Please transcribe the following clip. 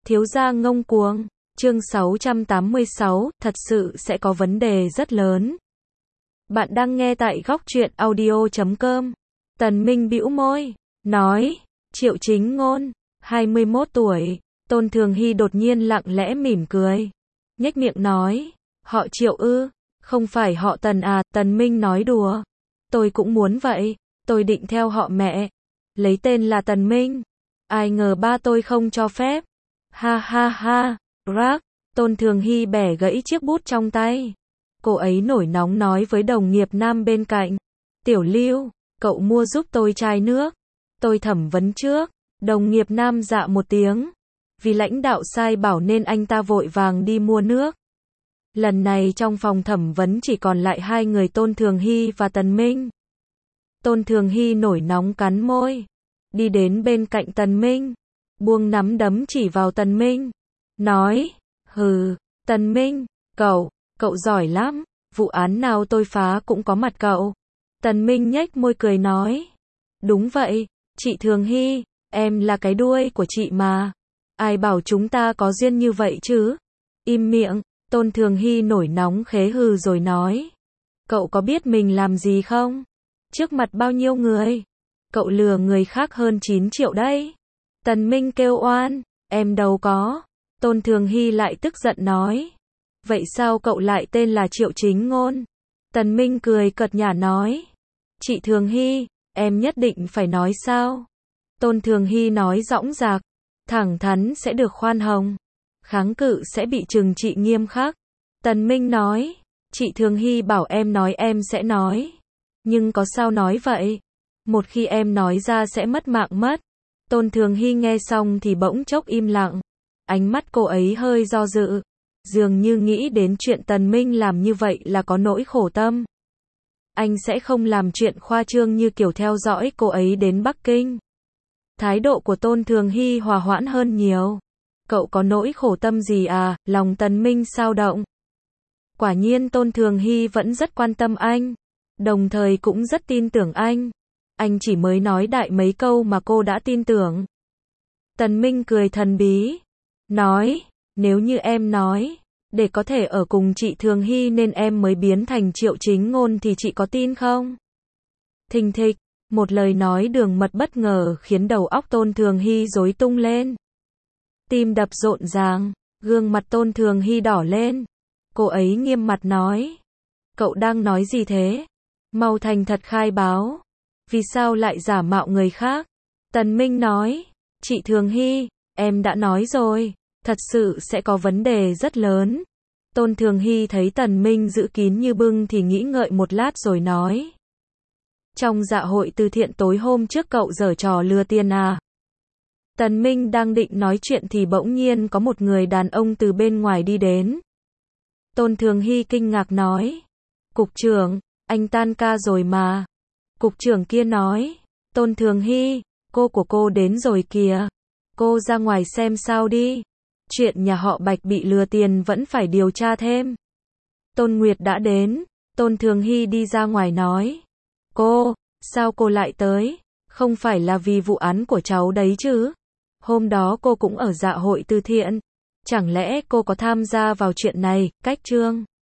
Thiếu gia ngông cuồng. Chương 686, thật sự sẽ có vấn đề rất lớn. Bạn đang nghe tại góc truyện audio.com. Tần Minh bĩu môi, nói, Triệu Chính Ngôn, 21 tuổi. Tôn Thường Hy đột nhiên lặng lẽ mỉm cười. Nhếch miệng nói, họ Triệu ư, không phải họ Tần à. Tần Minh nói đùa. Tôi cũng muốn vậy, tôi định theo họ mẹ. Lấy tên là Tần Minh. Ai ngờ ba tôi không cho phép. Ha ha ha, rác. Tôn Thường Hy bẻ gãy chiếc bút trong tay. Cô ấy nổi nóng nói với đồng nghiệp nam bên cạnh. Tiểu Lưu, cậu mua giúp tôi chai nước. Tôi thẩm vấn trước. Đồng nghiệp nam dạ một tiếng. Vì lãnh đạo sai bảo nên anh ta vội vàng đi mua nước. Lần này trong phòng thẩm vấn chỉ còn lại hai người Tôn Thường Hy và Tần Minh. Tôn Thường Hy nổi nóng cắn môi. Đi đến bên cạnh Tần Minh. Buông nắm đấm chỉ vào Tần Minh. Nói, hừ, Tần Minh, cậu giỏi lắm. Vụ án nào tôi phá cũng có mặt cậu. Tần Minh nhếch môi cười nói. Đúng vậy, chị Thường Hy, em là cái đuôi của chị mà. Ai bảo chúng ta có duyên như vậy chứ? Im miệng. Tôn Thường Hy nổi nóng khế hừ rồi nói. Cậu có biết mình làm gì không? Trước mặt bao nhiêu người? Cậu lừa người khác hơn 9 triệu đấy. Tần Minh kêu oan. Em đâu có. Tôn Thường Hy lại tức giận nói. Vậy sao cậu lại tên là Triệu Chính Ngôn? Tần Minh cười cợt nhả nói. Chị Thường Hy, em nhất định phải nói sao? Tôn Thường Hy nói dõng dạc. Thẳng thắn sẽ được khoan hồng. Kháng cự sẽ bị trừng trị nghiêm khắc. Tần Minh nói. Chị Thường Hy bảo em nói em sẽ nói. Nhưng có sao nói vậy? Một khi em nói ra sẽ mất mạng mất. Tôn Thường Hy nghe xong thì bỗng chốc im lặng. Ánh mắt cô ấy hơi do dự. Dường như nghĩ đến chuyện Tần Minh làm như vậy là có nỗi khổ tâm. Anh sẽ không làm chuyện khoa trương như kiểu theo dõi cô ấy đến Bắc Kinh. Thái độ của Tôn Thường Hy hòa hoãn hơn nhiều. Cậu có nỗi khổ tâm gì à? Lòng Tần Minh xao động. Quả nhiên Tôn Thường Hy vẫn rất quan tâm anh. Đồng thời cũng rất tin tưởng anh. Anh chỉ mới nói đại mấy câu mà cô đã tin tưởng. Tần Minh cười thần bí. Nói, nếu như em nói, để có thể ở cùng chị Thường Hy nên em mới biến thành Triệu Chính Ngôn thì chị có tin không? Thình thịch, một lời nói đường mật bất ngờ khiến đầu óc Tôn Thường Hy rối tung lên. Tim đập rộn ràng, gương mặt Tôn Thường Hy đỏ lên. Cô ấy nghiêm mặt nói. Cậu đang nói gì thế? Mau thành thật khai báo. Vì sao lại giả mạo người khác? Tần Minh nói. Chị Thường Hy, em đã nói rồi. Thật sự sẽ có vấn đề rất lớn. Tôn Thường Hy thấy Tần Minh giữ kín như bưng thì nghĩ ngợi một lát rồi nói. Trong dạ hội từ thiện tối hôm trước cậu giở trò lừa tiền à? Tần Minh đang định nói chuyện thì bỗng nhiên có một người đàn ông từ bên ngoài đi đến. Tôn Thường Hy kinh ngạc nói. Cục trưởng, anh tan ca rồi mà. Cục trưởng kia nói. Tôn Thường Hy, cô của cô đến rồi kìa. Cô ra ngoài xem sao đi. Chuyện nhà họ Bạch bị lừa tiền vẫn phải điều tra thêm. Tôn Nguyệt đã đến. Tôn Thường Hy đi ra ngoài nói. Cô, sao cô lại tới? Không phải là vì vụ án của cháu đấy chứ? Hôm đó cô cũng ở dạ hội từ thiện. Chẳng lẽ cô có tham gia vào chuyện này? Cách Trương